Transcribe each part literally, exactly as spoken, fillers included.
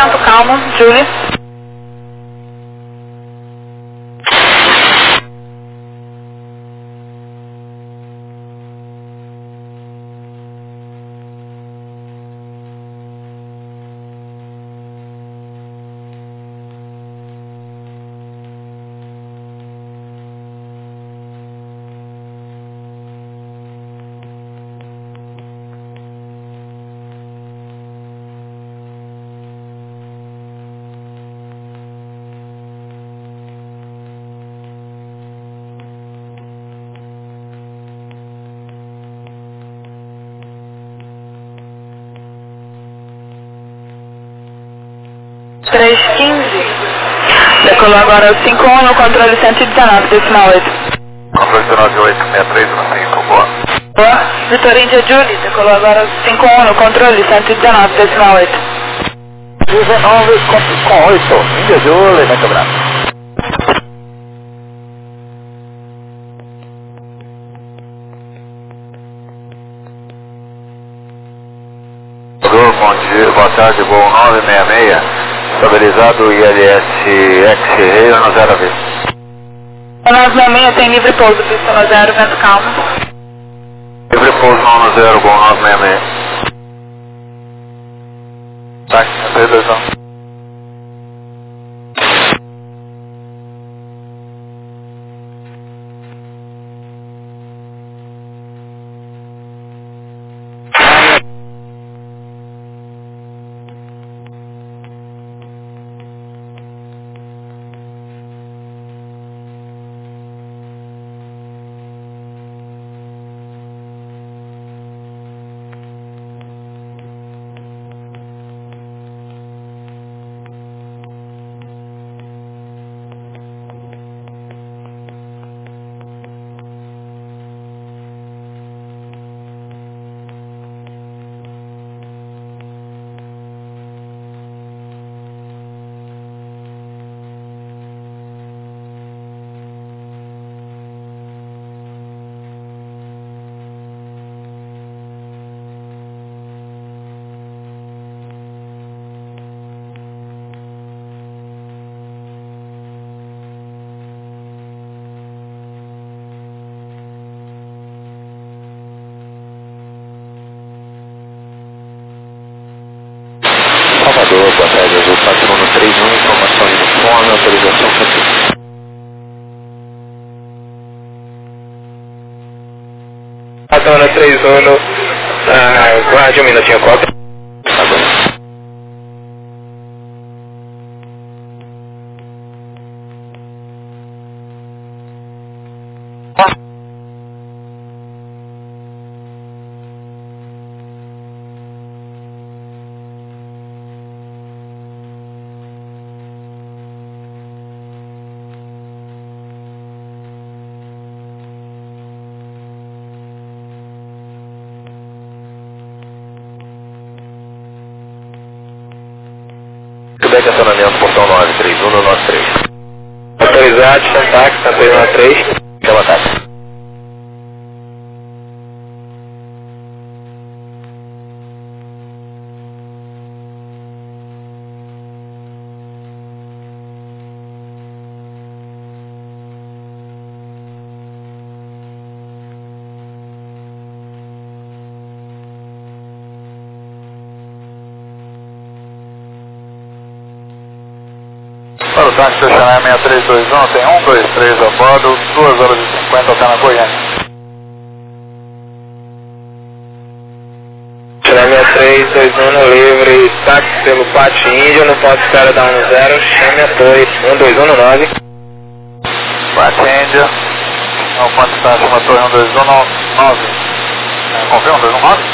vento calmo, Julie. três quinze. Decolou agora o cinco um no controle cento e dezenove, decimal oito. Controle dezenove oito sessenta e três no cinco, boa. Boa. Vitor Índia Julie, decolou agora o cinco um no controle cento e dezenove, decimal oito. dezenove com oito, Índia Julie, muito obrigado. Bom dia, boa tarde, voo nove seis seis, estabilizado I L S X-Ray no zero a V. nove seis seis tem livre pouso, pista no zero, vento calmo. Livre pouso no zero, voo nove seis seis. Táxi, três dois um. Salvador, boa tarde, azul quatro um três um, informação uniforme, autorização para Adona três um, ah, guarde um minutinho, cópia. Tá bom. Quebec, acionamento, portão nove três um no nove três. Autorizado, Santax, Santa Helena três. Chama táxi. Para o táxi fechar seis três dois um, tem um dois três a bordo, duas horas e cinquenta até na Goiânia. seis três dois um livre, táxi pelo Pátio Índio, no ponto de espera da um zero, chame a torre um dois um nove. Pátio Índio, no ponto de espera chama a torre um dois um nove. Confirma, um dois um nove?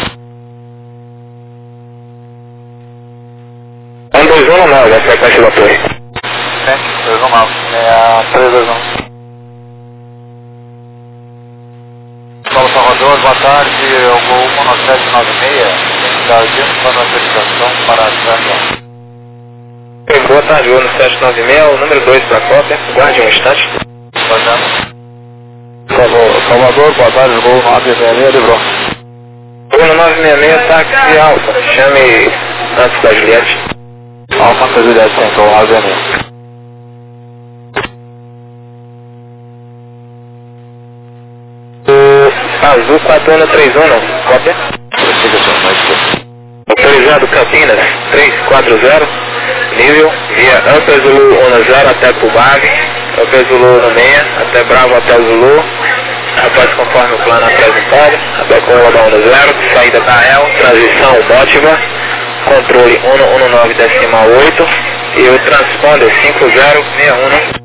um dois um nove, a frequência da torre. dois um nove, seis três dois um. Paulo Salvador, boa tarde, eu vou um nove sete nove seis, tem Jardim para a autorização para a Boa tarde, voo no sete nove seis, o número dois para a cópia, guarde um instante. Salvador, boa tarde, voo nove seis seis, livrou. Voo no nove seis seis, táxi alfa, chame antes da Juliette. Alfa Juliette Central, nove seis seis. Azul quatro um três um, cópia. Autorizado Campinas três quatro zero, nível via Upper Zulu um zero até Pubave, Upper Zulu no meia, até Bravo até Zulu, após conforme o plano apresentado, até cola da um zero, saída da E L, transição Motiva, controle cento e dezanove decimal oito e o transponder cinco zero seis um.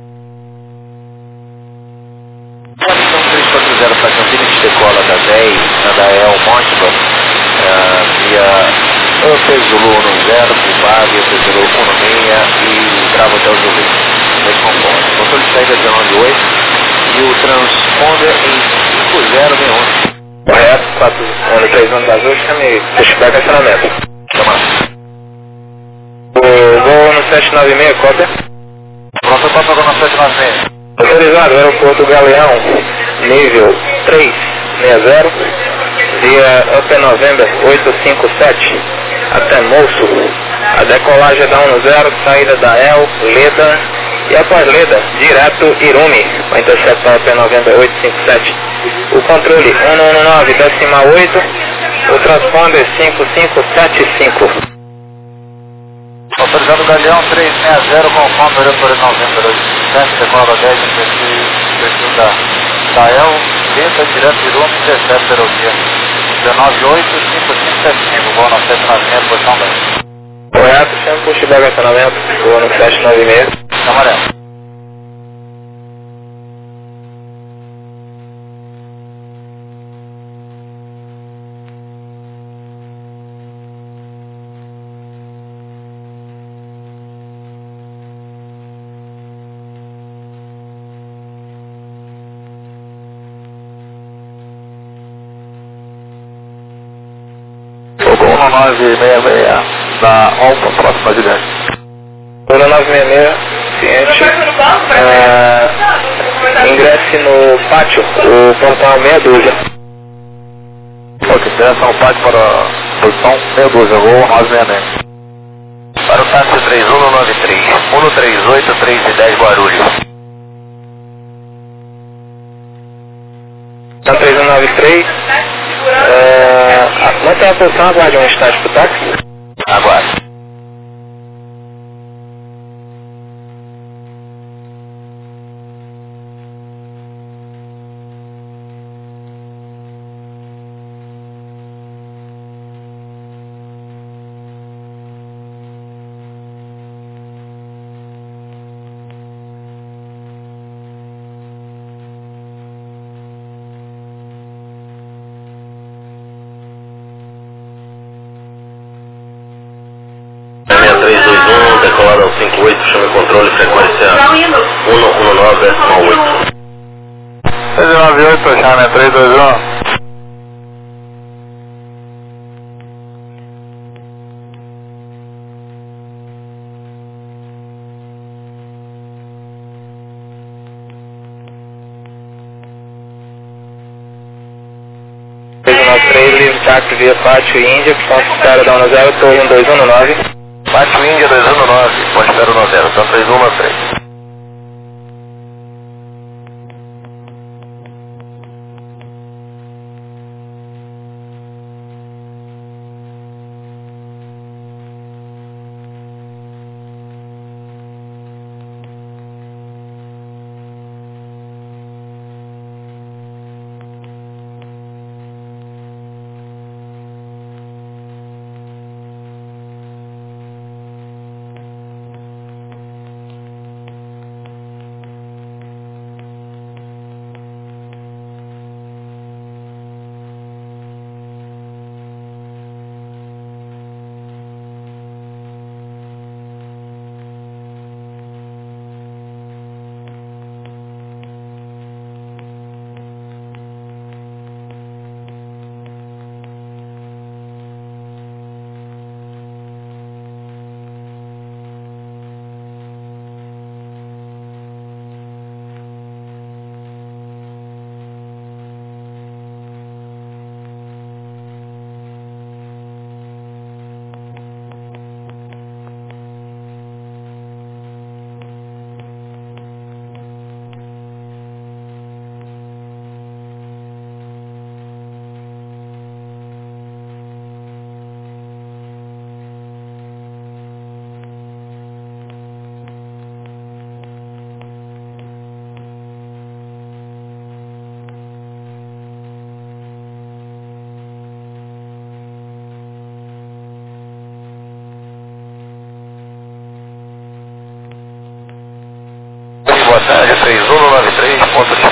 três quatro zero para Campinas, decola da dez, na da E L Motiva, uh, via Upper Zulu um zero, Pubave, Upper Zulu um seis e Bravo até o Zulu. Desconforme. Controle de saída dezenove oito e o transponder em cinco zero seis um. Correto, quatro um três um da Azul, chame pushback acionamento. Toma. O voo no sete nove seis, cópia. Pronto, tá pagando no sete nove seis. Autorizado, aeroporto Galeão, nível três seis zero, via Upper November oito cinco sete, até Moço. A decolagem é da um zero, saída da E L, Leda, e após Leda, direto Irumi, vai interceptar Upper November oito cinco sete. O controle cento e dezanove decimal oito, o transponder cinco cinco sete cinco. Autorizado Galeão três seis zero, conforme aeroporto November oito cinco sete, decola dez no perfil da, da E L, Leda, direto Irumi, intercepta aerovia dezenove oito cinco cinco sete cinco, voo no sete nove seis, posição dez. Correto, chama pushback acionamento, voo no sete nove seis. Camaré. um nove seis seis da Alfa, próxima de Grande. um nove seis seis, ciente, é, ingresse no pátio, o portão meia dúzia. Ok, direção ao pátio para a posição meia dúzia, voo nove seis seis. Para o táxi três um nove três, um três oito, três e dez Guarulhos. Então três um nove três, é, mantém a posição, aguarde um instante para o táxi. Aguarde. três dois um, decolado ao cinco oito, chame controle, frequência cento e dezanove decimal oito. três nove oito, chame três dois um. três nove três, livre táxi via Pátio Índia, ponto de espera da um zero, torre um dois um nove. Pátio Índia dois um nove, ponto de espera um zero, então três um nove três.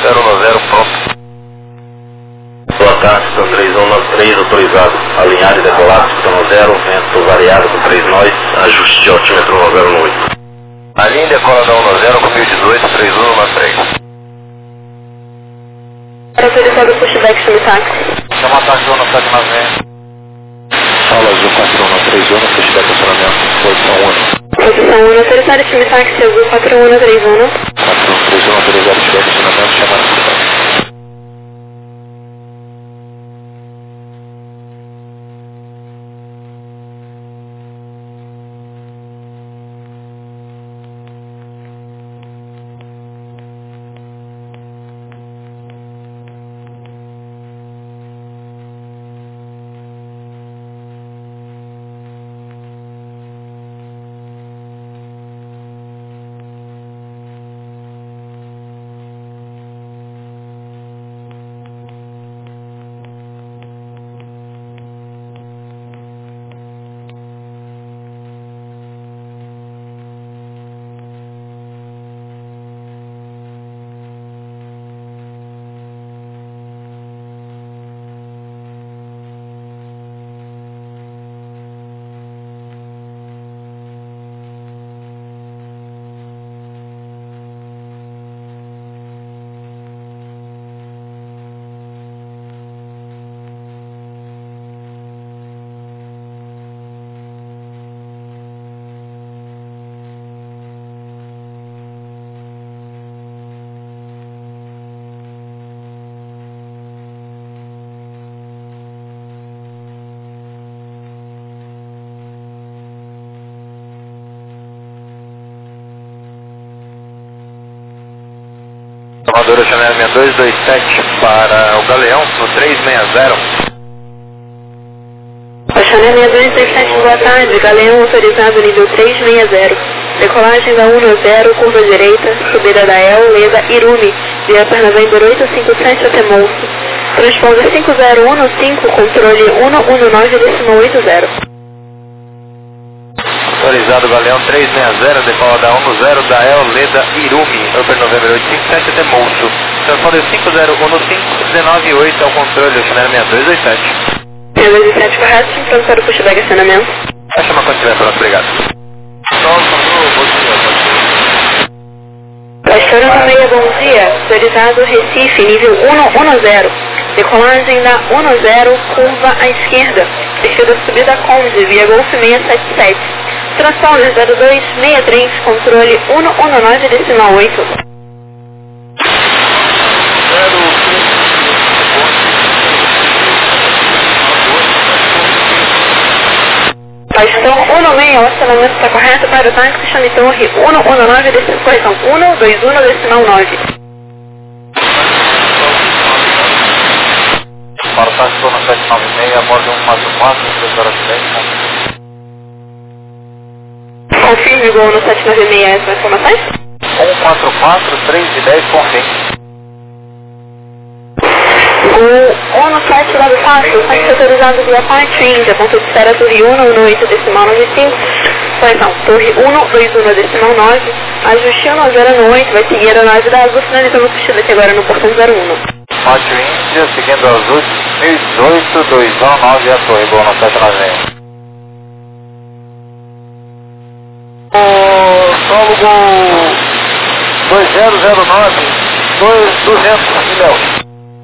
zero um zero, pronto. Boa tarde, Citão três um nove três, autorizado. Alinhar e decolar, Citão zero, vento variado com três nós, ajuste de altímetro um zero um oito. Alinha e decola da um zero com mil e dezoito, três um nove três. Autorizado pushback, chame táxi. Chama a taxa zona sete nove seis. Fala Azul quatro um três um, pushback acionamento, posição um. Posição um, autorizado, chame táxi, Azul quatro um três um. quatro um três um, autorizado, pushback acionamento, chamando pushback. Salvador, Chanel seis dois dois sete para o Galeão no três seis zero. Chanel seis dois dois sete, boa tarde. Galeão autorizado nível três seis zero. Decolagem da um zero, curva direita, subida da El, Leda, Irumi, via Pernambuco oito cinco sete até Monço. Transponder cinco zero um cinco, controle um um nove, decimal oito zero. Autorizado Galeão três seis zero, decola da um zero da El, Leda, Irumi, Upper November oito cinco sete até Monço. Transponder cinco zero um cinco, um nove oito ao controle, Chanel seis dois dois sete. seis dois dois sete, correto, pronto para o pushback acionamento. Vai chamar quando estiver pronto, obrigado. Pastor Ana Meia, bom dia. Autorizado Recife, nível um um zero. Decolagem da um zero, curva à esquerda. Descida subida Conde, via Golf seis sete sete. Transponder zero dois seis três, controle um um nove, decimal oito. Pastor um seis, o acionamento está correto para o táxi, chame torre um um nove, decimal, correção um dois um, decimal nove. Para o táxi zona sete nove seis, a bordo um quatro quatro, três horas e dez. Confirme gol no sete nove seis, essas informações? um quatro quatro, três e dez, confirme. O um no sete lá do fácil, táxi autorizado via parte Índia, ponto de espera torre um um oito, decimal nove cinco. Correção, torre um dois um, decimal nove. Ajuste um zero oito, vai seguir a nave da Azul, finalizando o vestido aqui agora no portão zero um. Pátio Índia, seguindo a Azul, dois mil e dezoito, dois um nove, a torre, gol no sete nove seis. O solo gol dois zero zero nove, duzentos, milhão.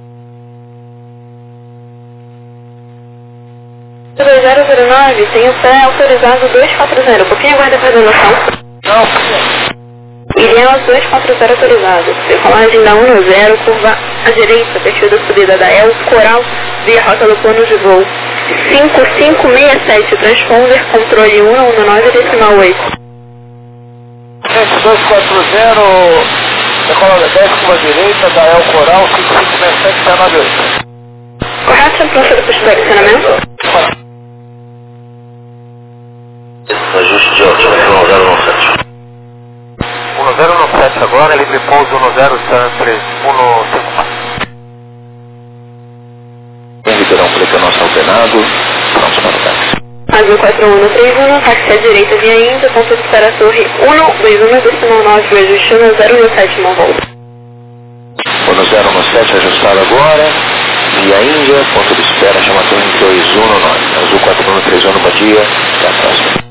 dois zero zero nove, tem o pé autorizado dois quatro zero, um pouquinho aguarda a coordenação. Não, Ilhéus dois quatro zero autorizado. Decolagem da um zero, curva à direita, perfil da subida da El, Coral, via rota do plano de voo. cinco cinco seis sete, transponder, controle um um nove, decimal oito. gente, dois quatro zero, decola dez, curva direita, da El, Coral, cinco cinco seis sete, nove oito. Correto, sempre pronto para o pushback acionamento? Ajuste de altímetro um zero um sete. um zero um sete agora, livre pouso um zero três um cinco quatro. Em Ribeirão Preto, nosso alternado, pronto para o táxi. Azul quatro um três um, táxi à direita via Índia, ponto de espera torre um dois um, decimal nove, ajuste um zero um sete, mão volta. Ono zero um sete ajustado agora, via Índia, ponto de espera, chama torre dois um nove, Azul quatro um três um, bom dia, até a próxima.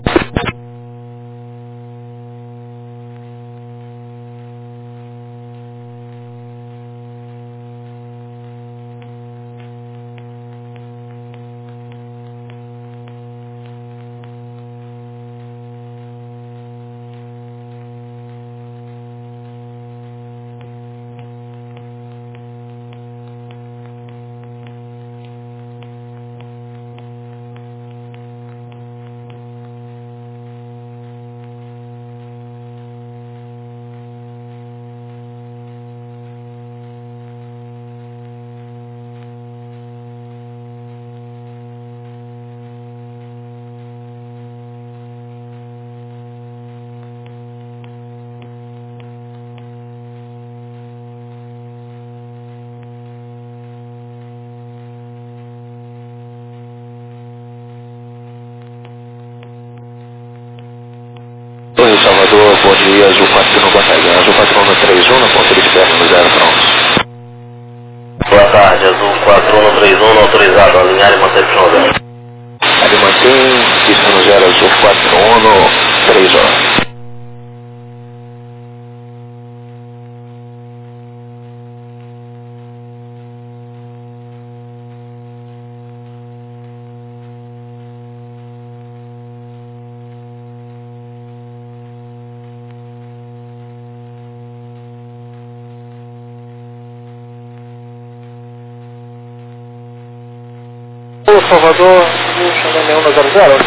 Oi, Salvador, bom dia, Azul quatro um, boa tarde. Azul quatro um três um, no ponto de espera no zero pronto. Boa tarde, Azul quatro um três um, autorizado, alinhar e manter para o zero. Ali mantém, pista no zero, Azul quatro um, três horas. Ô, Salvador, chama nenhum na zero zero.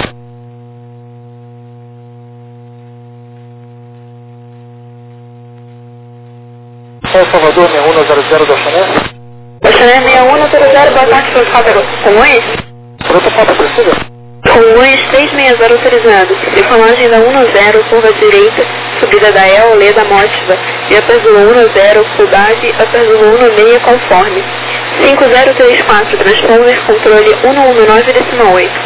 Ô, Salvador, nenhum na zero zero da Chané. Da Chané seis um zero zero, boa tarde, Salvador. Comuns? Protocolo, precisa? Comuns três seis zero autorizado. Decolagem da um zero, curva direita, subida da E L, Leda Mótiva, e Upper Zulu um zero, Fubage, Upper Zulu um seis conforme. cinco zero três quatro, transponder, controle um um nove decimal oito.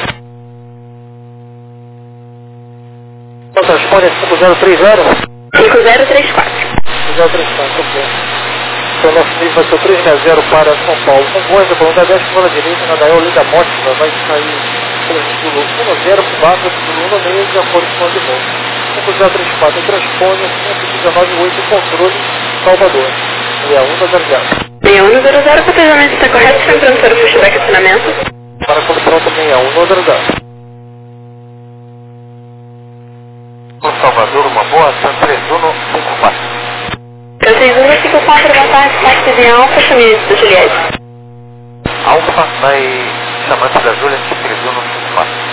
Qual transponder cinco zero três zero? cinco zero três quatro. cinco zero três quatro, ok. Então nosso nível vai ser três seis zero para São Paulo. Convoz da Bangladesh para a direita, na Dael Leda Mótiva, vai sair Zulu um zero, Fubage, Zulu um seis, de acordo com o de volta. cinco zero três quatro, transponder, cinco um nove oito, controle, Salvador. seis um zero zero. seis um zero zero, cotejamento está correto, sem transfer pushback acionamento. Para pronto, seis um zero zero. O Salvador, uma boa, San três um cinco quatro. três um cinco quatro, boa tarde, táxi de Alfa, família do Juliette. Alfa vai chamando da Júlia três um cinco quatro.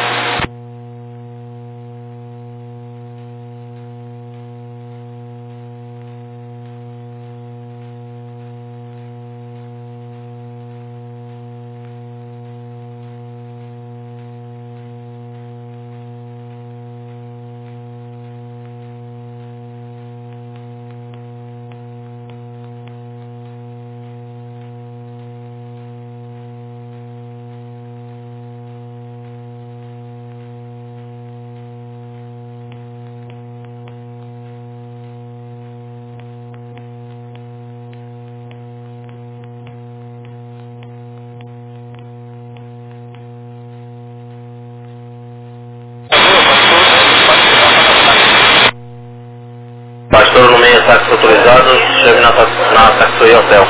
Pastor no meio, táxi autorizado, chega na, na Taxi Hotel.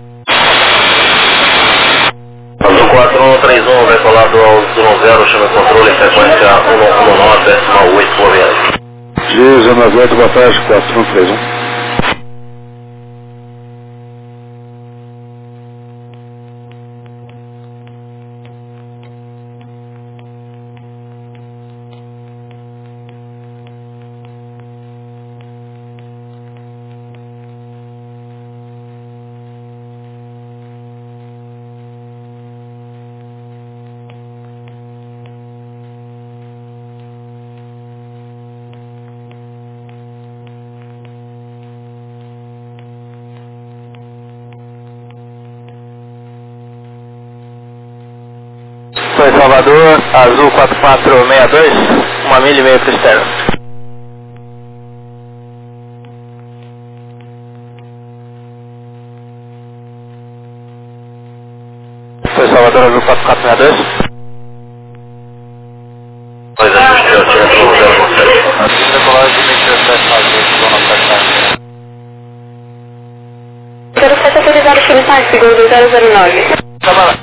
Azul quatro um três um, decolado ao um zero, chama controle, frequência um um nove, decimal oito, por viagem. Zona oito, boa tarde, quatro um três um. Oi, Salvador, Azul quatro quatro seis dois, uma milha e meia para externo. Chame táxi, Gol dois zero zero nove. Toma lá.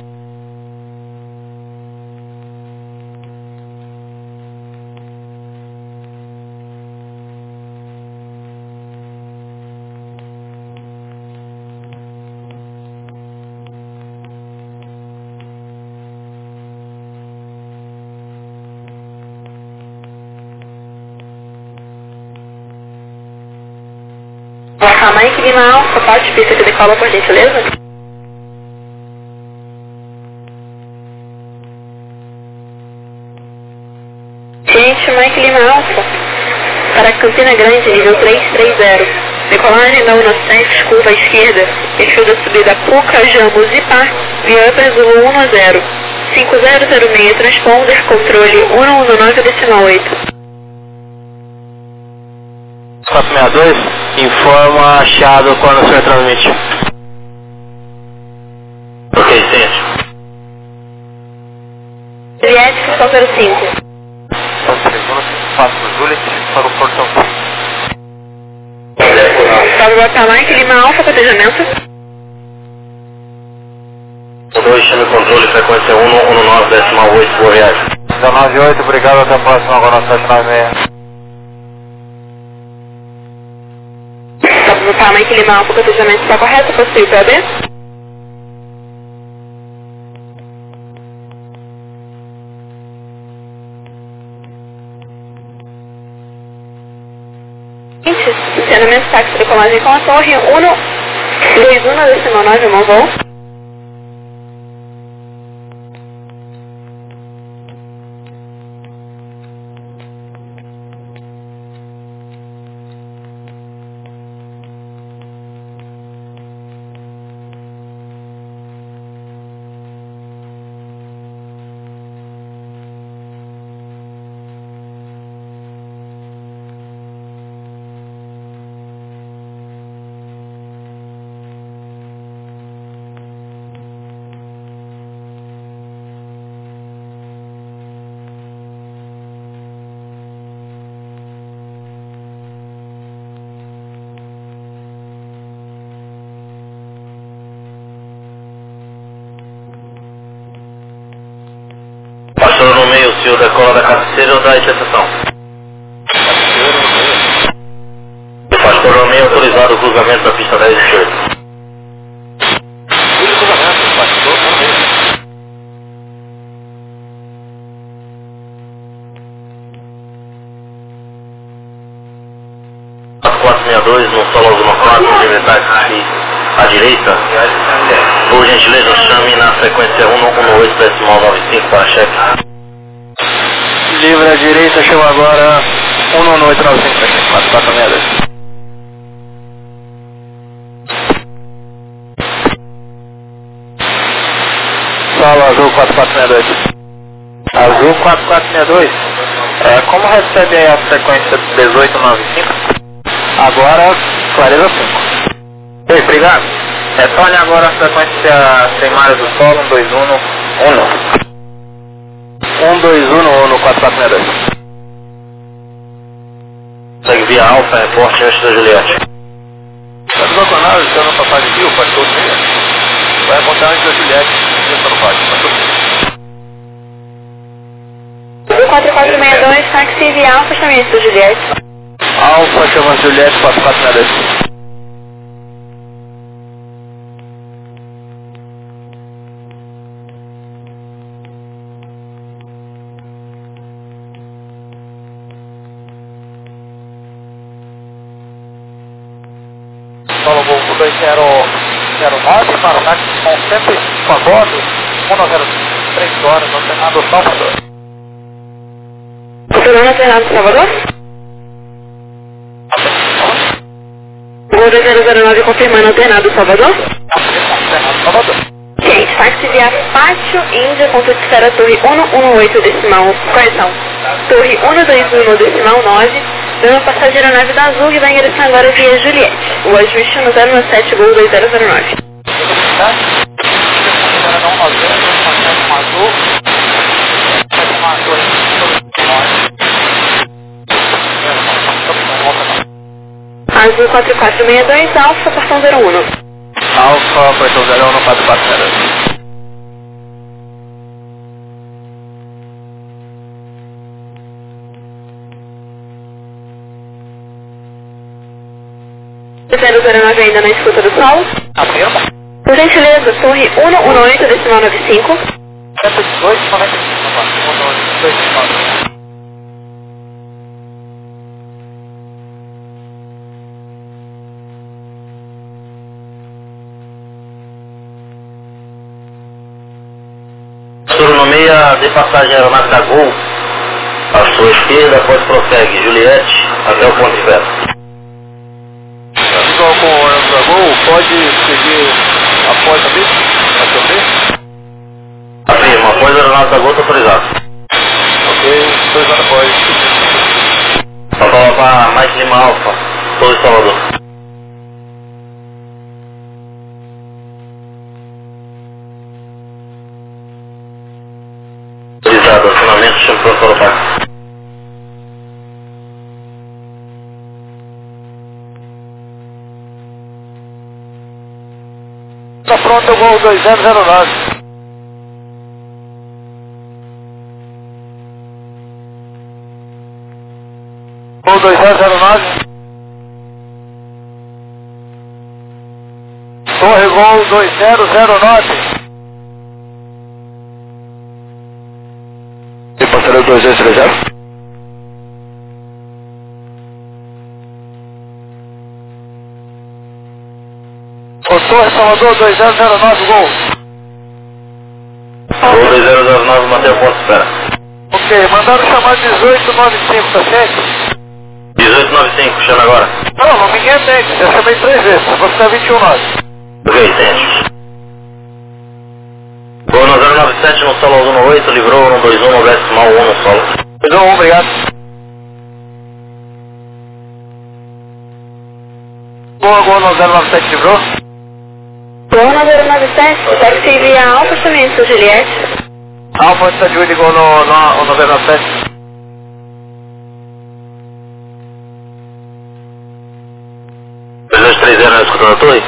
Placa Mike Lima Alfa, parte pista que decola, por gentileza. Gente, Mike Lima Alfa, para Campina Grande, nível trezentos e trinta. Decolagem da Uno sete, curva à esquerda, perfil da subida Puca, Jambos e Par, via Upper Zulu um zero. cinco zero zero seis, transponder, controle um um nove decimal oito. quatro seis dois, informa achado quando o senhor transmite. Ok, sente. Juliette, questão zero cinco. São três, passo o Juliette para o portão. Salve Placa Mike Lima Alfa, cotejamento. dois, chame controle, frequência um um nove decimal oito, boa viagem. dezenove oito, obrigado, até a próxima, agora sete nove seis. Placa Mike Lima Alfa, cotejamento está correto, possui P A B? Funcionamento táxi decolagem com a torre um dois um decimal nove, mão voo. Pastor no meio, o senhor decola da cabeceira ou da interseção? Pastor no meio, autorizado o cruzamento da pista dez esquerda. Cruzamento, pastor no meio. quatro seis dois, no solo Zona quatro, de táxi à direita. Por gentileza, chame na frequência um um oito decimal nove cinco para cheque. Livre à direita, chama agora um um oito nove cinco, quatro quatro seis dois. Solo azul quatro quatro seis dois. Azul quatro quatro seis dois. É, como recebe aí a frequência dezoito nove cinco? Agora, clareza cinco. Ei, obrigado. Retorne agora a frequência primária do solo um dois um um. um dois um no quatro quatro seis dois. Segue via Alfa, reporte antes da Juliette. Está desaconado, está no Papai de Rio, pastor meia. Vai apontar antes da Juliette, está no pátio, pastor meia. quatro quatro seis dois, táxi via Alfa, chame antes da Juliette. Alfa chama Juliette quatro quatro seis dois. Solo Golfo dois zero zero nove para o táxi com cento e cinco a bordo, um zero três horas, no Fernando Salvador. Fernando Fernando Salvador? Gol dois zero zero nove confirmando alternado Salvador? Fernando Salvador. Gente, táxi via Pátio Índia, ponto de espera torre um um oito decimal, correção, torre um dois um decimal nove, dando passageiro na nave da Azul e vai ingressar agora via Juliette, o ajuste no zero um sete, Gol dois zero zero nove. Azul quatro quatro seis dois, Alfa, portão zero um. Alfa, Porto Galeão no quatro quatro zero. zero zero nove ainda na escuta do sol. Afirma. Por gentileza, torre cento e dezenove, decimal noventa e cinco. cento e dezoito, noventa e cinco. Astronomia de passagem aeronave da Gol, à sua esquerda, após prossegue Juliette até o ponto de veta. Pessoal com o aeronave da Gol, pode seguir após a pista? A seu ver? Afirma, após a aeronave da Gol, está autorizado. Ok, dois anos após. Papa Papa Mike Lima Alfa, Torre Salvador. Autorizado, acionamento, chama pronto para o ataque. Está pronto o Gol dois zero zero nove. Gol dois zero zero nove. Torre Gol dois zero zero nove. E passaria dois dois três zero. O Torre Salvador dois zero zero nove, Gol. Gol dois zero zero nove, mantém o ponto de espera. Ok, mandaram chamar dezoito noventa e cinco, tá certo? dezoito noventa e cinco, chama agora. Não, não me entende, já chamei três vezes, você tá vinte e um nove. Ok, sente. Gol no zero nove sete no solo um oito, livrou um dois um no decimal um no solo. dois um, obrigado. Boa, Gol no zero nove sete, livrou. Gol no zero nove sete, táxi via Alfa, chamamento Juliette. Alfa, está de olho, Gol no, no, no zero nove sete. dois dois três zero na escuta da torre.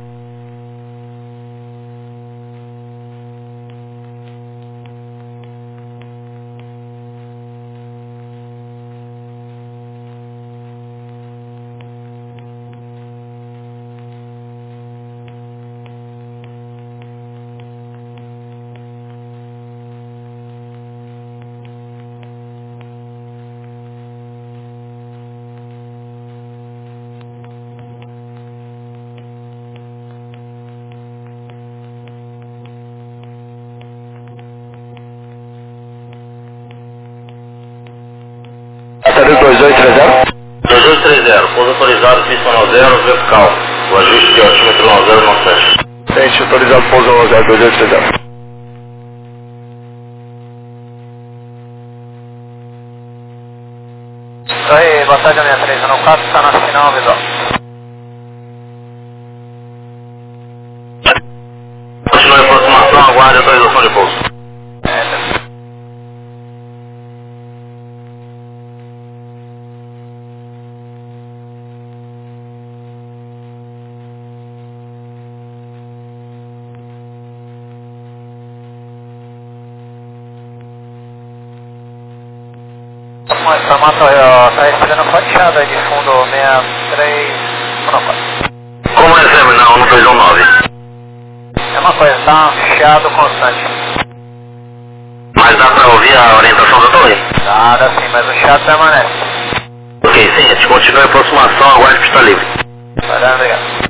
Passaria dois dois três zero. dois dois três zero, pouso autorizado, pista no zero, vertical. O ajuste de altímetro no zero não fecha. Gente, autorizado pouso no zero dois dois três zero. Isso aí, boa tarde, minha três um quatro, está na final, visual. Continue a aproximação, aguarde a autorização de pouso. Essa mata está recebendo fatiada aí de fundo sessenta e três, não, quatro. Como recebe na um dois um nove? É uma coisa, tá um chiado constante. Mas dá pra ouvir a orientação da torre? Nada assim, mas o chiado permanece. Ok, sim, continue a aproximação, aguarde pista livre. Vai dar, obrigado.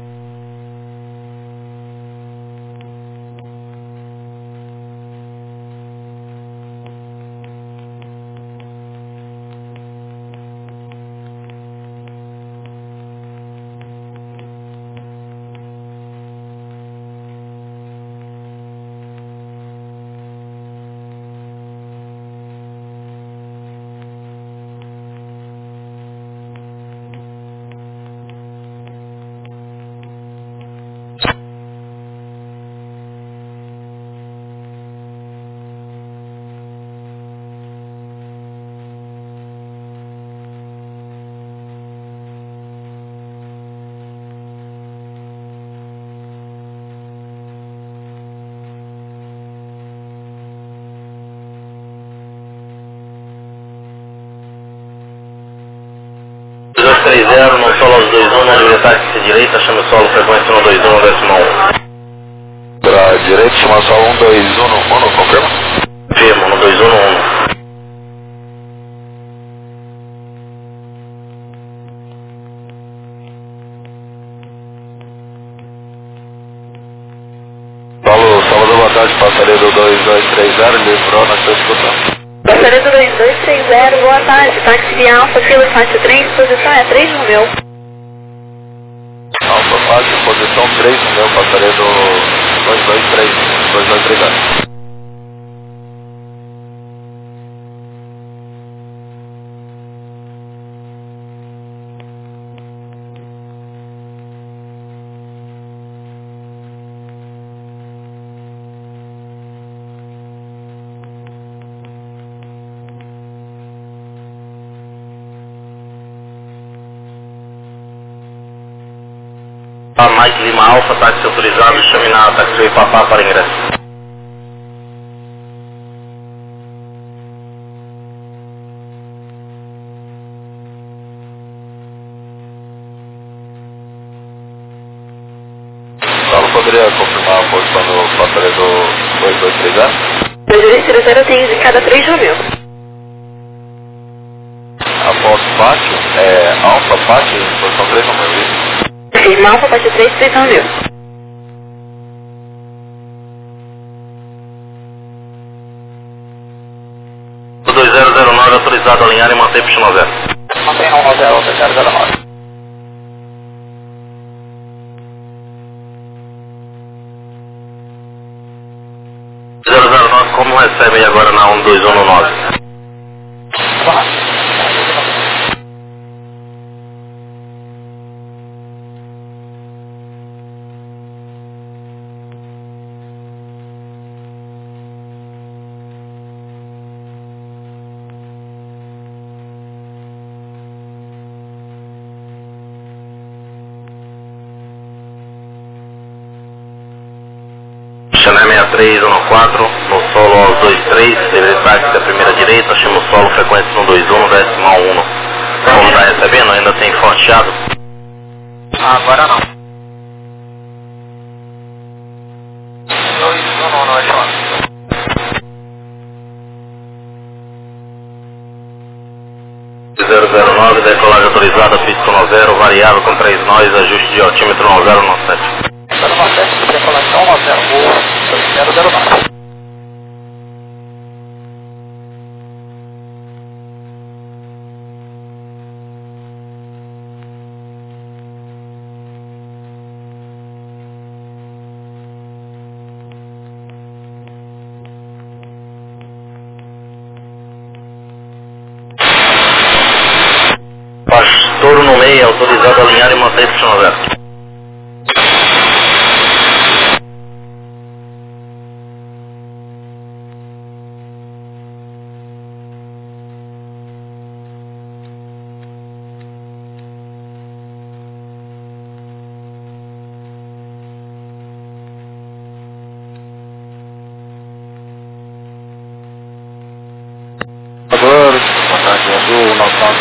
três zero, no solo aos dois um, na livre táxi direita, chama o solo frequência um dois um, décimo um. Para direita, chama solo um dois um, um, confirma? Firmo, um dois um, um. Paulo, Salvador, boa tarde, passaria do dois dois três zero, livrou, nós estamos escutando. Passaria do dois dois três zero, boa tarde, táxi via Alfa, fila faixa três, posição é três no meu. Alfa faixa, posição três no meu, passaria do dois dois três, dois dois três zero. Mike Lima Alfa, táxi autorizado, chame na Taxiway Papá para ingresso. Paulo, poderia confirmar a posição do passaria do dois dois três zero? dois dois três zero tem indicada três no meu. Após pátio, é Alfa pátio, posição três no meu, isso? Firma Alfa, faixa três, três no meu. dois zero zero nove, autorizado a alinhar e manter P nove zero. Mantém no zero zero zero nove. zero zero nove, como recebe aí agora na um dois um nove? Chanel sessenta e três um quatro, no solo aos dois três, livre táxi da primeira direita, chama o solo frequência um dois um, décimo um. Como está recebendo? Ainda tem forte chiado? Ah, agora não. dois um um, não é chamado. zero zero nove, decolagem autorizada, pista um zero, variável com três nós, ajuste de altímetro um zero nove sete. zero nove sete, decolação um zero, zero zero nove. Pastor no meio, autorizado a alinhar e manter P zero. Do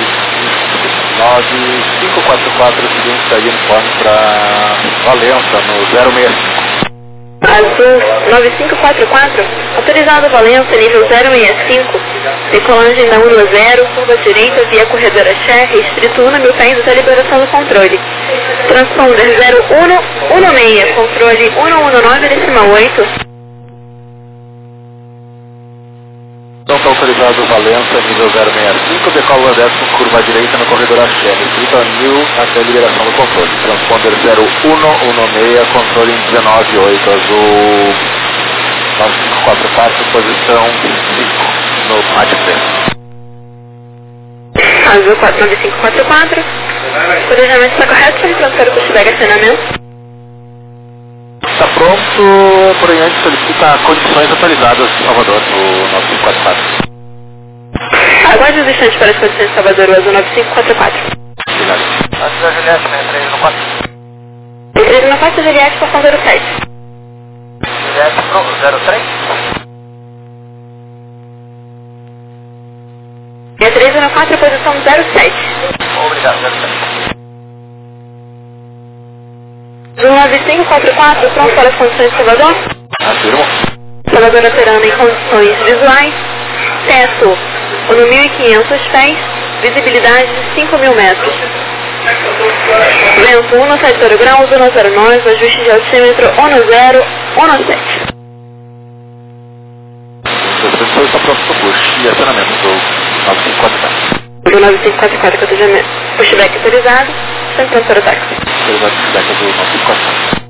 nove cinco quatro quatro, seguinte sair uniforme para Valença, no zero seis cinco. Azul nove cinco quatro quatro, autorizado Valença, nível zero seis cinco, decolagem da um zero, curva direita, via corredora Xé, restrito um mil pés até liberação do controle. Transponder zero um um seis, controle um um nove, decimal oito. Então está autorizado Valença, nível zero seis cinco, decola décimo, curva direita no corredor Axé, restrito a mil até liberação do controle. Transponder zero um um seis, controle em dezenove oito, azul nove cinco quatro quatro, posição cinco, no pátio três. Azul quatro nove cinco quatro quatro, corujamento está correto, vamos transferir o pushback acionamento. Está pronto, porém antes solicita condições atualizadas de Salvador no nove cinco quatro quatro. Aguarde os instantes para as condições de Salvador, o azul nove cinco quatro quatro. Obrigado. Antes da Juliette, sessenta e três no quatro. sessenta e três no quatro, Juliette, portão zero sete. Juliette pro zero três. sessenta e três no quatro, posição zero sete. Obrigado, zero três. nove cinco quatro quatro, pronto para as condições de Salvador? Afirmo. Salvador operando em condições visuais, teto no mil e quinhentos pés, visibilidade de cinco mil metros. Vento um sete zero graus, um zero nove, ajuste de altímetro um zero um sete. Os sensores estão prontos para o push e acionamento do nove cinco quatro quatro. Do nove cinco quatro quatro, cotejamento. Pushback autorizado, sem pronto para o táxi. Autorizado pushback do nove cinco quatro quatro.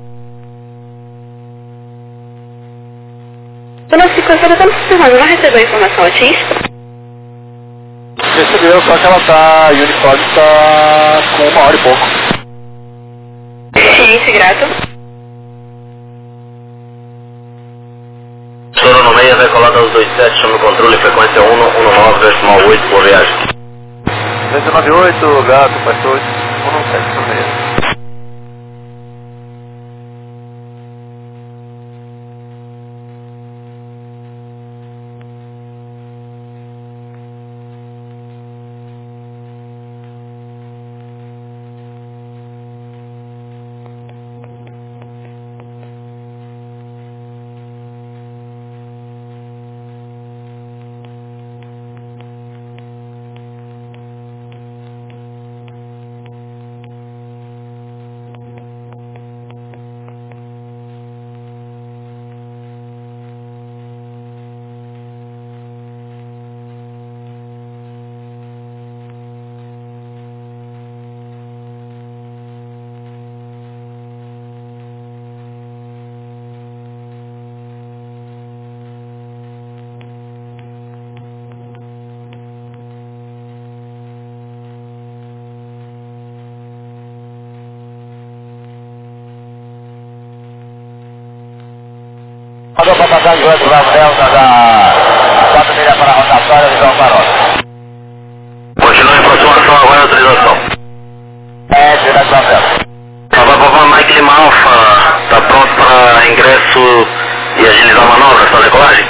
O nove cinco quatro quatro está me confirmando, não recebeu a informação a T I S? Recebeu, só que ela tá, o uniforme está com uma hora e pouco. Ciência, grato. Soro no meio, decolada aos dois sete, chama o controle, frequência um um nove, decimal oito, por viagem. dois nove oito, gato, passou oito, um sete no meio. Mandou para passar de oito Bravo Delta da quatro milhas para a rotatória de João Farol. Continua em aproximação, agora é autorização. É, direção Delta. Papa Papa Mike Lima Alpha, está pronto para ingresso e agilizar a manobra, sua decolagem?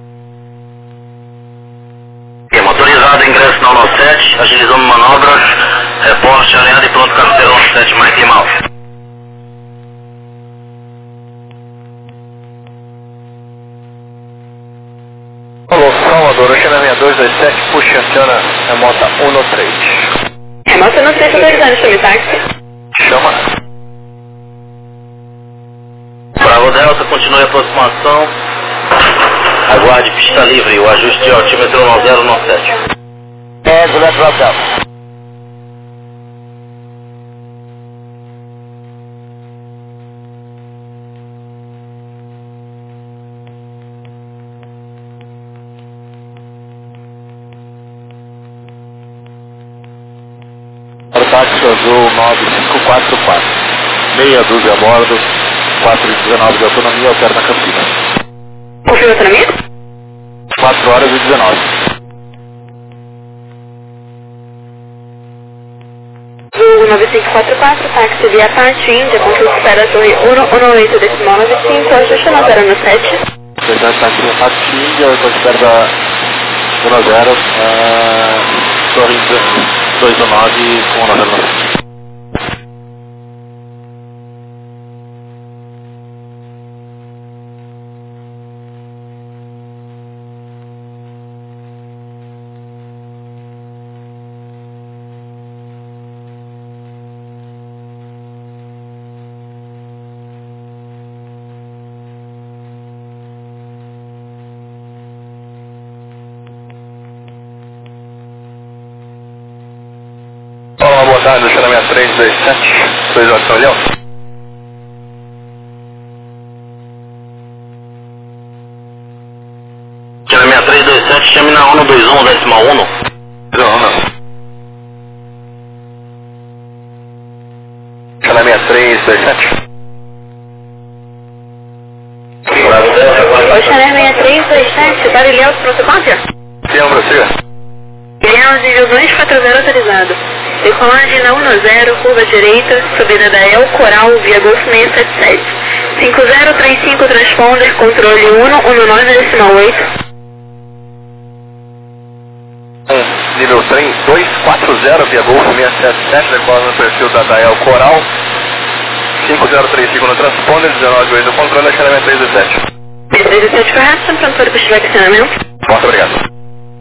Ok, motorizado, ingresso na nove sete, agilizando manobras, reporte alinhado e pronto, carteira nove sete, Mike Lima Alpha. Alô, Salvador, Oceana seis dois dois sete, puxa, aciona remota um três. Remota no três, autorizando, chame táxi. Chama. Bravo Delta, continue a aproximação. Aguarde pista livre, o ajuste de altímetro nove zero nove sete. É, direção Bravo Delta. Táxi Azul nove cinco quatro quatro. Meia dúzia a bordo, quatro e dezenove de autonomia, opera na Campinas. Confirma a autonomia? quatro horas e dezenove. Azul nove cinco quatro quatro, táxi via Pati, Índia, controle espera a torre um um oito, decimal nove cinco, ajuste na zero no sete. Verdade, táxi via Pati, Índia, eu estou espera da um zero, torre dois um nove com um zero nove. Olá, boa tarde, Oceana seis três dois sete, dois horas São Leão. Oceana seis três dois sete, chame na um dois um, decimal um. Não, não. Oceana seis três dois sete. Oceana seis três dois sete, Barilhão, pronto, cópia? Sim, um prossiga. Barilhão, nível dois quatro zero autorizado. Decolagem na um zero, curva direita, subida da El Coral, via Golfo seiscentos e setenta e sete. cinco zero três cinco, transponder, controle um um nove, decimal oito. Um, nível trem dois quatro zero, via Golfo seiscentos e setenta e sete, decola no perfil da Dael Coral. cinco zero três segundo transponder, dezenove oito controle, acionamento três sete. três sete correto, estamos pronto para o pushback de acionamento. Muito obrigado.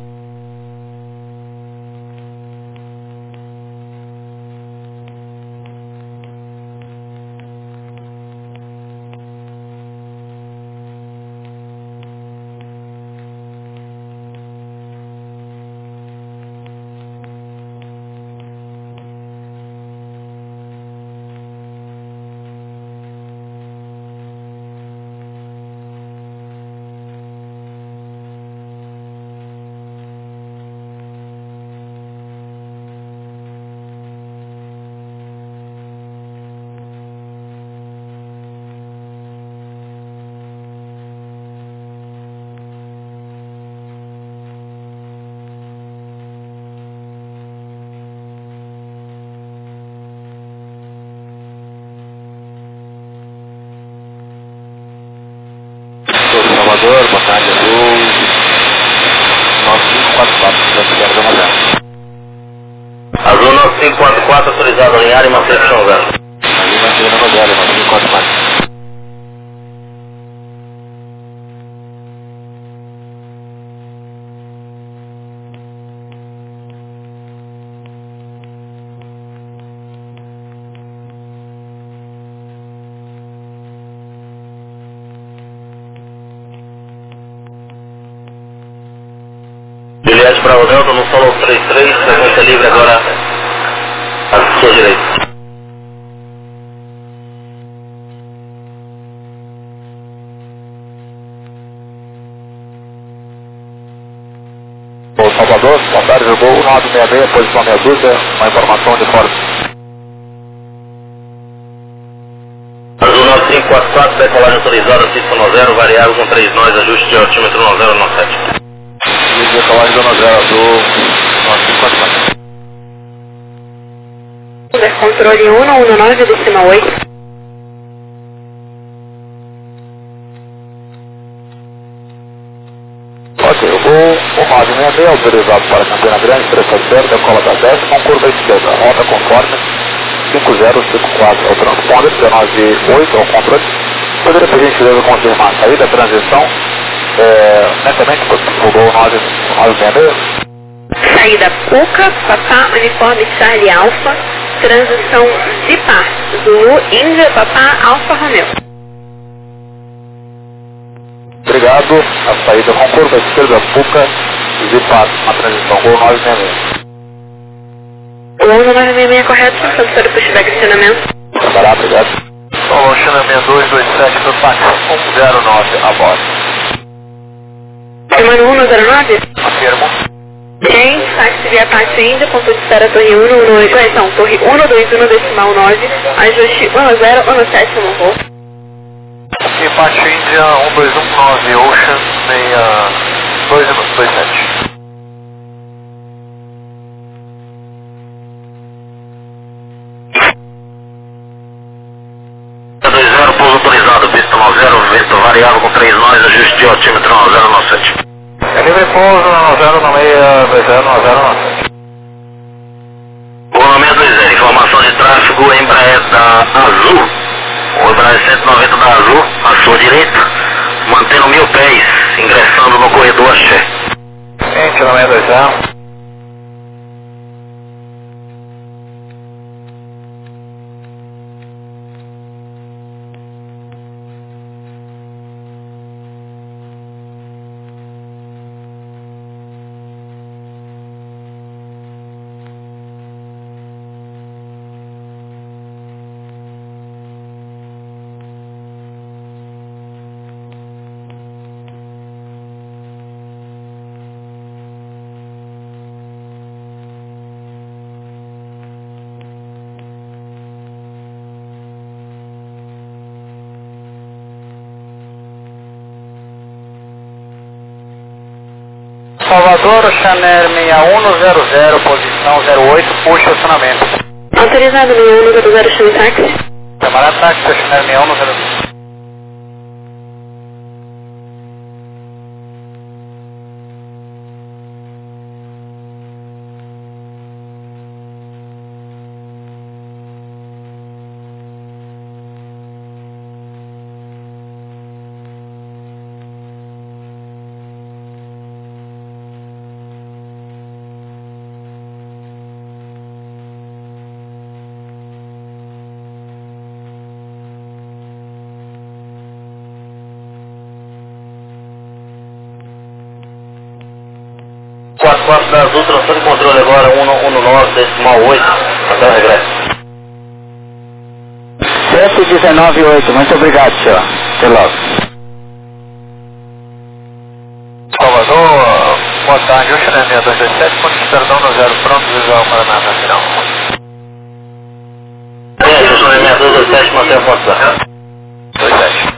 Salvador, boa tarde, Azul nove cinco quatro quatro, zero zero zero. Azul nove cinco quatro quatro, autorizado a alinhar e manter chão zero. Ali mantendo no zero, nove cinco quatro quatro. Juliette Bravo Delta, no solo três três, sequência livre agora à sua direita. O Salvador, boa tarde, jogou nove seis seis, posição meia dúzia, uma informação de fora. Azul nove cinco quatro quatro, decolagem autorizada, pista zero, variável com três nós, ajuste de altímetro nove zero nove sete. E decolagem zona zero, Azul nove cinco quatro quatro. Controle um um nove, decima oito. Ok, eu vou o nove seis seis, autorizado para Campina Grande, pressão zero, decola da dez, com curva esquerda, rota conforme cinco zero cinco quatro, ao transponder, dezenove oito ao controle. Poderia, por gentileza, confirmar a saída, a transição, é, netamente, o voo nove seis seis. Saída Puca, Papá, Uniforme Charlie Alpha, transição Zipar, Zulu, Índia, Papá, Alfa Romeo. Obrigado, a saída com curva esquerda, Puca, Zipar, a transição, voo nove seis seis. O um nove seis seis correto, estamos para o pushback de acionamento. Preparado, obrigado. Solo China seis dois dois sete do táxi um zero nove a bordo. Semana um zero nove? Afirmo. James, táxi via Pátio Índia, ponto de espera Torre um um oito, correção, Torre um dois um decimal nove, ajuste um zero um sete no voo. Aqui, Pátio Índia um dois um nove, Ocean seis dois dois sete. dois zero, pouso autorizado, pista zero, vento variável com três nós, ajuste de altímetro nove zero nove sete. É livre pouso no zero nove seis dois zero nove zero nove sete. O nome é dois zero, informação de tráfego, Embraer da Azul, o Embraer cento e noventa da Azul, à sua direita, mantendo mil pés, ingressando no corredor Axé. Gente, nove seis dois zero. Salvador, Chanel seis um zero zero, posição zero oito, puxa acionamento. Autorizado seis um zero zero, chame táxi. Camarada táxi, Chanel seis um zero zero. quatro quatro da Azul, transtorno de controle agora, um nove decimal oito, até o regresso. cento e dezenove oito, muito obrigado, senhor. Até logo. Salvador, boa tarde, Ocean Air seis dois dois sete, ponto de perdão no zero, pronto, visual para a nata final. É, Ocean Air seis dois dois sete, mantém a pontuação. dois sete.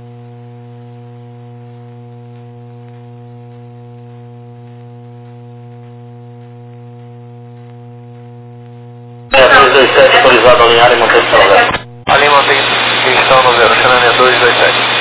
É, três dois sete, autorizado a alinhar e manter o celular. Ali mantém questão no zero, Ocean Air seis dois dois sete.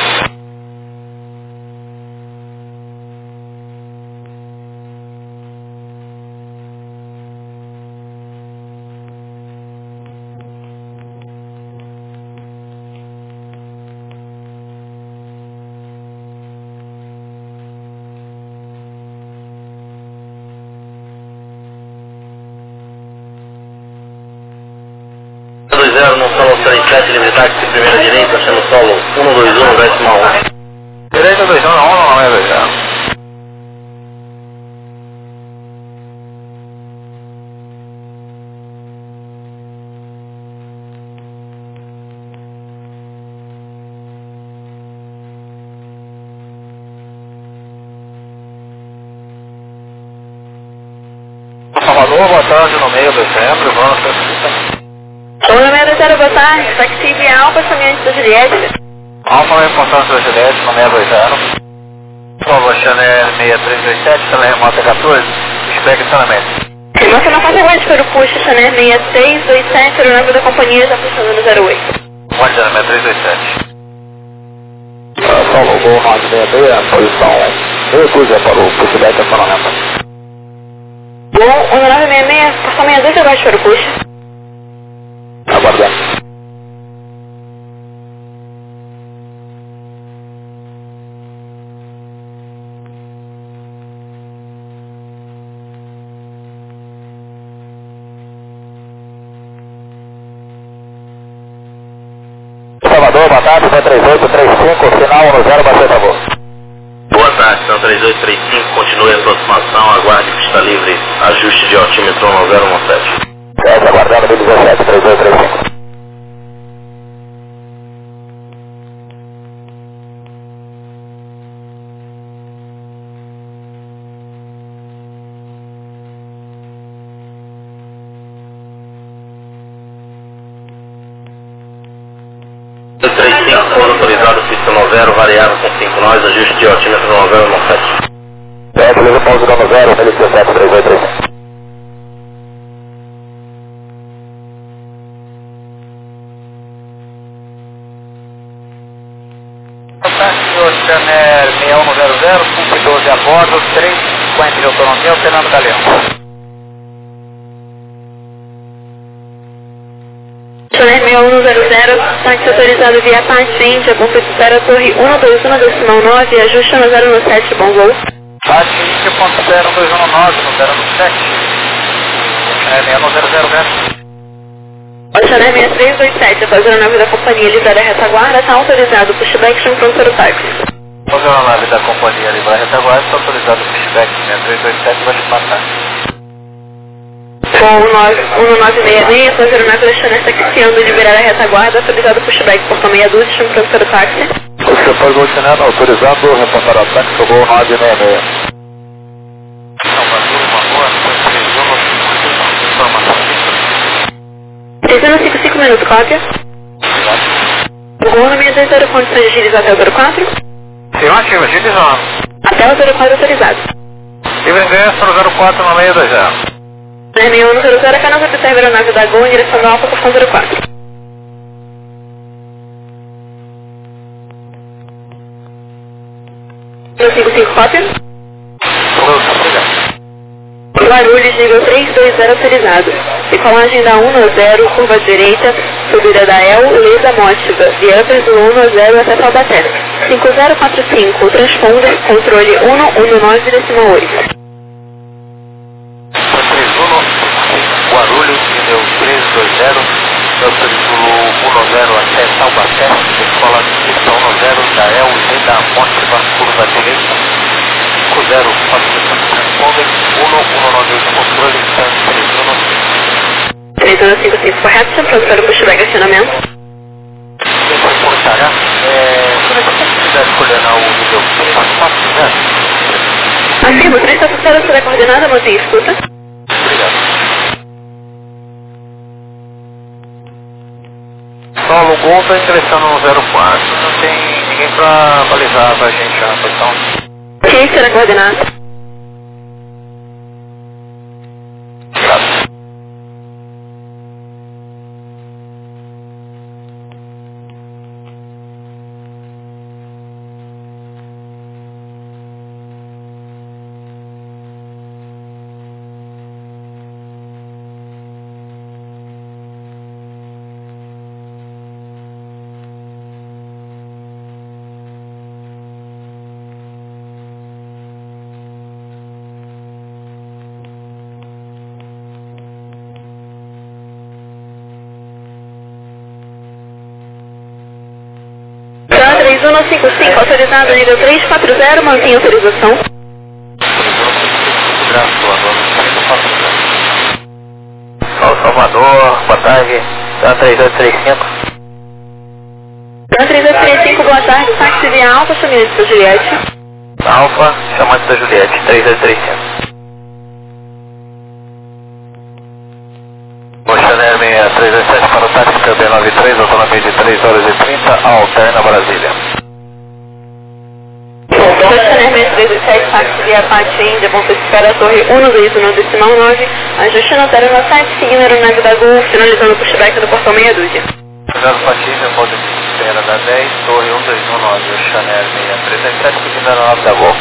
dois zero no solo trinta e sete, livre táxi, primeira direita, sendo solo um dois um, décima um. Direita dois um, não, não é dois zero. Salvador, boa tarde, no meio do centro, vamos para Oi, número zero, boa tarde. Taxi Alfa, caminhante da Juliette. Alfa, meio constante da Juliette, no seis dois zero. Salvador, Chanel seis três dois sete, Chanel remota quatorze, espere estacionamento. Você não faz aguarde para o puxo, Chanel seis três dois sete, o nome da companhia já funcionando no zero oito. Pode ser, seis três dois sete. Salvador, nove seis seis, posição recusa para o pushback estacionamento. Bom, um nove seis seis, passou seis dois abaixo para o puxo. Aguardando. Salvador, boa tarde, são três oito três cinco, final um zero, baixou a favor. Boa tarde, são três oito três cinco, continue a aproximação, aguarde pista livre, ajuste de altímetro um zero um sete. Essa aguardando, mil e dezessete, três oito três cinco. três cinco, for autorizado, pista noventa, variável com cinco nós, ajuste de altímetro um zero um sete. É, beleza, pouso no zero, mil e dezessete, três oito três cinco. Ocean Air seis um zero zero, Pump doze a bordo, três cinquenta de autonomia, Fernando Galeão. Chanel seis um zero zero, táxi autorizado via Parte Índia, bom para a torre um dois um decimal nove, ajuste no zero um sete, bom voo. Parte Índia, ponto zero dois um nove, no zero um sete. Chanel seis um zero zero, né? Chanel seis três dois sete, após a nave da companhia livre da retaguarda, está autorizado pushback sem pronto para o táxi. Após a nave da companhia livre da retaguarda, está autorizado pushback seis três dois sete, vai te passar. Com o um nove seis seis, após a nave da Chanel taxiando liberar a retaguarda, autorizado pushback portão meia dúzia, sem pronto para o táxi. Você foi o Chanel autorizado, reportar ataque, chegou nove seis seis. Salvador, uma boa, três um, informação. três um cinco cinco minutos, cópia. O nome é zero condições de agilizar até o zero quatro. Sim, ativo, agilizando. Até o zero quatro autorizado. Livre ingresso no zero quatro no seis dois zero. seis um zero zero, canal observa a nave da Gol em direção ao Alfa, portão zero quatro. cinco cinco, cópia. Guarulhos, nível três dois zero autorizado. Decolagem da um zero, curva direita, subida da E L, Leda Mótiva, Viampers do um zero até Taubaté. cinco zero quatro cinco, transponder, controle um um nove decimal oito. três um, Guarulhos, nível três dois zero, autorizou um zero até Taubaté, escola um zero da E L, Leda Mótiva, curva direita. cinco zero quatro transponder, um um nove oito controle, três um cinco. três um cinco cinco, correto, sempre para o pushback acionamento. Transporte H, é, como é que você quiser coordenar o nível três quatro zero? Afirmo, três quatro zero será coordenada, mantenha escuta. Obrigado. Solo Golda ingressando no zero quatro, não tem ninguém pra balizar pra gente a posição. Quem será coordenado? Obrigado. três um cinco cinco, autorizado nível três quatro zero, mantenha autorização. São Salvador, boa tarde, tá três oito três cinco. três oito três cinco, boa tarde, táxi via Alfa, chamamento da Juliette. Alfa, chamante da Juliette, três oito três cinco. Chanel seis três dois sete para o táxi P B nove três, autonomia de três horas e trinta, alterna Brasília. Chanel três dois sete, táxi via Pati Índia, ponto de espera, torre um dois um, decimal nove, ajuste no zero no sete, seguindo a aeronave da Gol, finalizando o pushback do portão meia dúzia. zero Pati Índia, ponto de espera da dez, torre um dois um nove, Chanel seis três dois sete, seguindo a aeronave da Gol.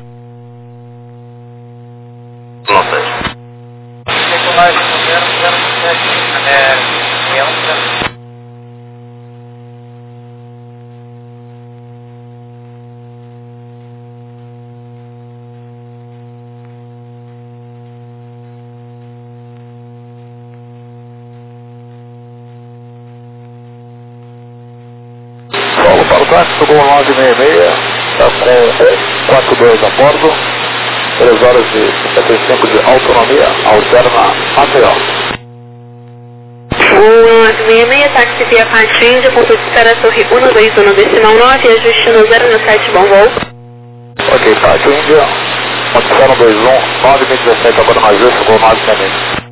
Não sei. Decolagem no zero zero sete, Chanel seis um zero. Solo para o táxi, Gol nove seis seis, está com quatro dois a bordo, três horas e cinquenta e cinco de autonomia, alterna Maceió. Gol nove seis seis, táxi via Pati Índia, ponto de espera, torre um dois um, decimal nove, ajuste no zero no sete, bom voo. Ok, Pati Índia, ponto de espera um dois um, nove mil e dezessete, agora no ajuste, Gol nove seis seis.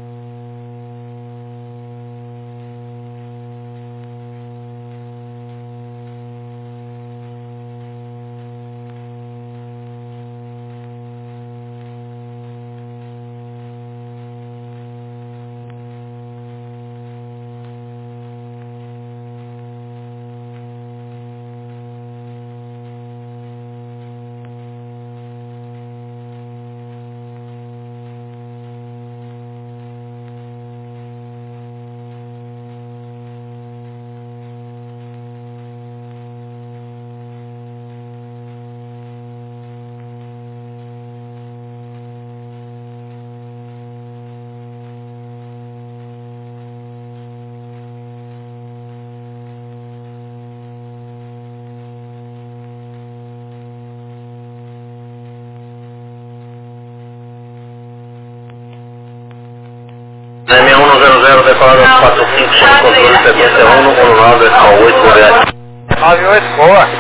M um zero zero, decolado quatro cinco, chama controle sequência um, um nove oito, Goiás. nove oito, boa.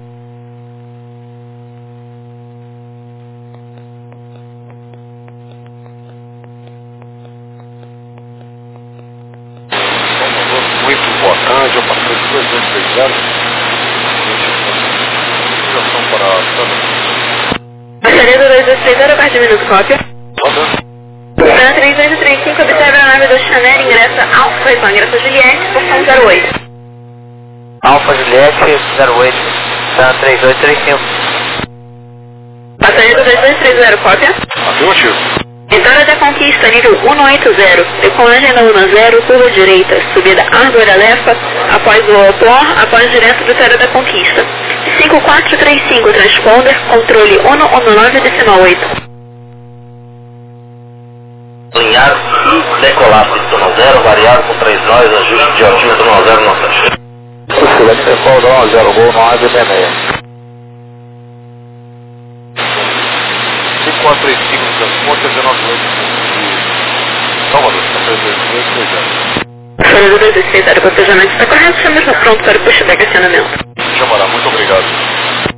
Muito boa tarde, eu passei duas vezes três zero. Ligação para a Sandra. Passageiro dois dois três zero, quarto minuto, cópia. Roda. três dois três cinco, observa a nave do Chanel, ingressa Alfa, ingressa Juliette, portão zero oito. Alfa Juliette zero oito, tá três oito três cinco. Passageiro dois dois três zero, cópia. Afirmativo. Vitória da Conquista, nível um oitenta, decolagem na um zero, curva direita, subida Árvore Alefa, após o Opor, após direto Vitória da Conquista. cinco quatro três cinco, transponder, controle um um nove, decimal oito. Alinhar e decolar pistão zero, variado com três nós, ajuste de altímetro zero no sete. Excelente, decola zero, Gol nove seis seis. quatro três cinco de transporte, dezenove oito de Salvador, Santa dois três zero. Salvador dois três zero, cotejamento está correto, estamos pronto para o pushback acionamento. Chamará, muito obrigado.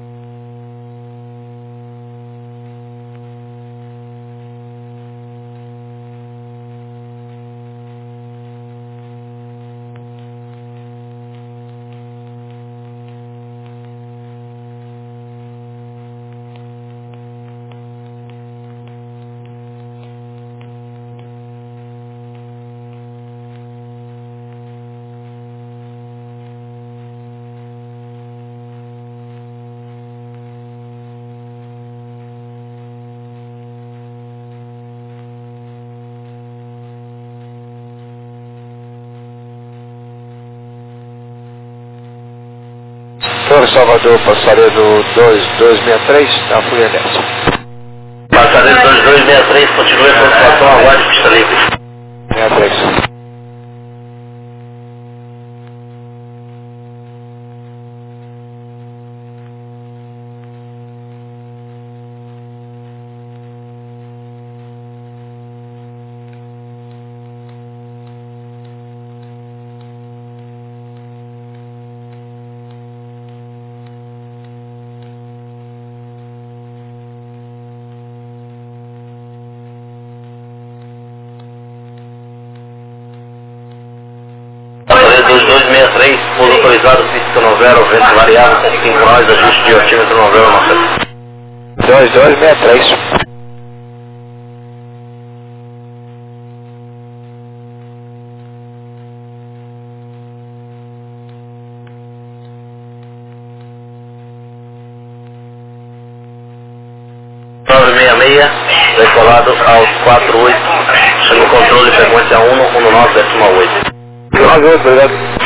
Senhor Salvador, passaredo dois dois seis três, na Fúria Nelson. Passaredo dois dois seis três, continue a pontuação, aguarde pista livre. sessenta e três. dois dois seis três, pouso autorizado, pista novela, vento variável, cinco nós, ajuste de altímetro novela, nossa. dois dois seis três. nove seis seis, decolado aos quatro oito, chama o controle frequência um um nove décimo oito. nove oito, obrigado.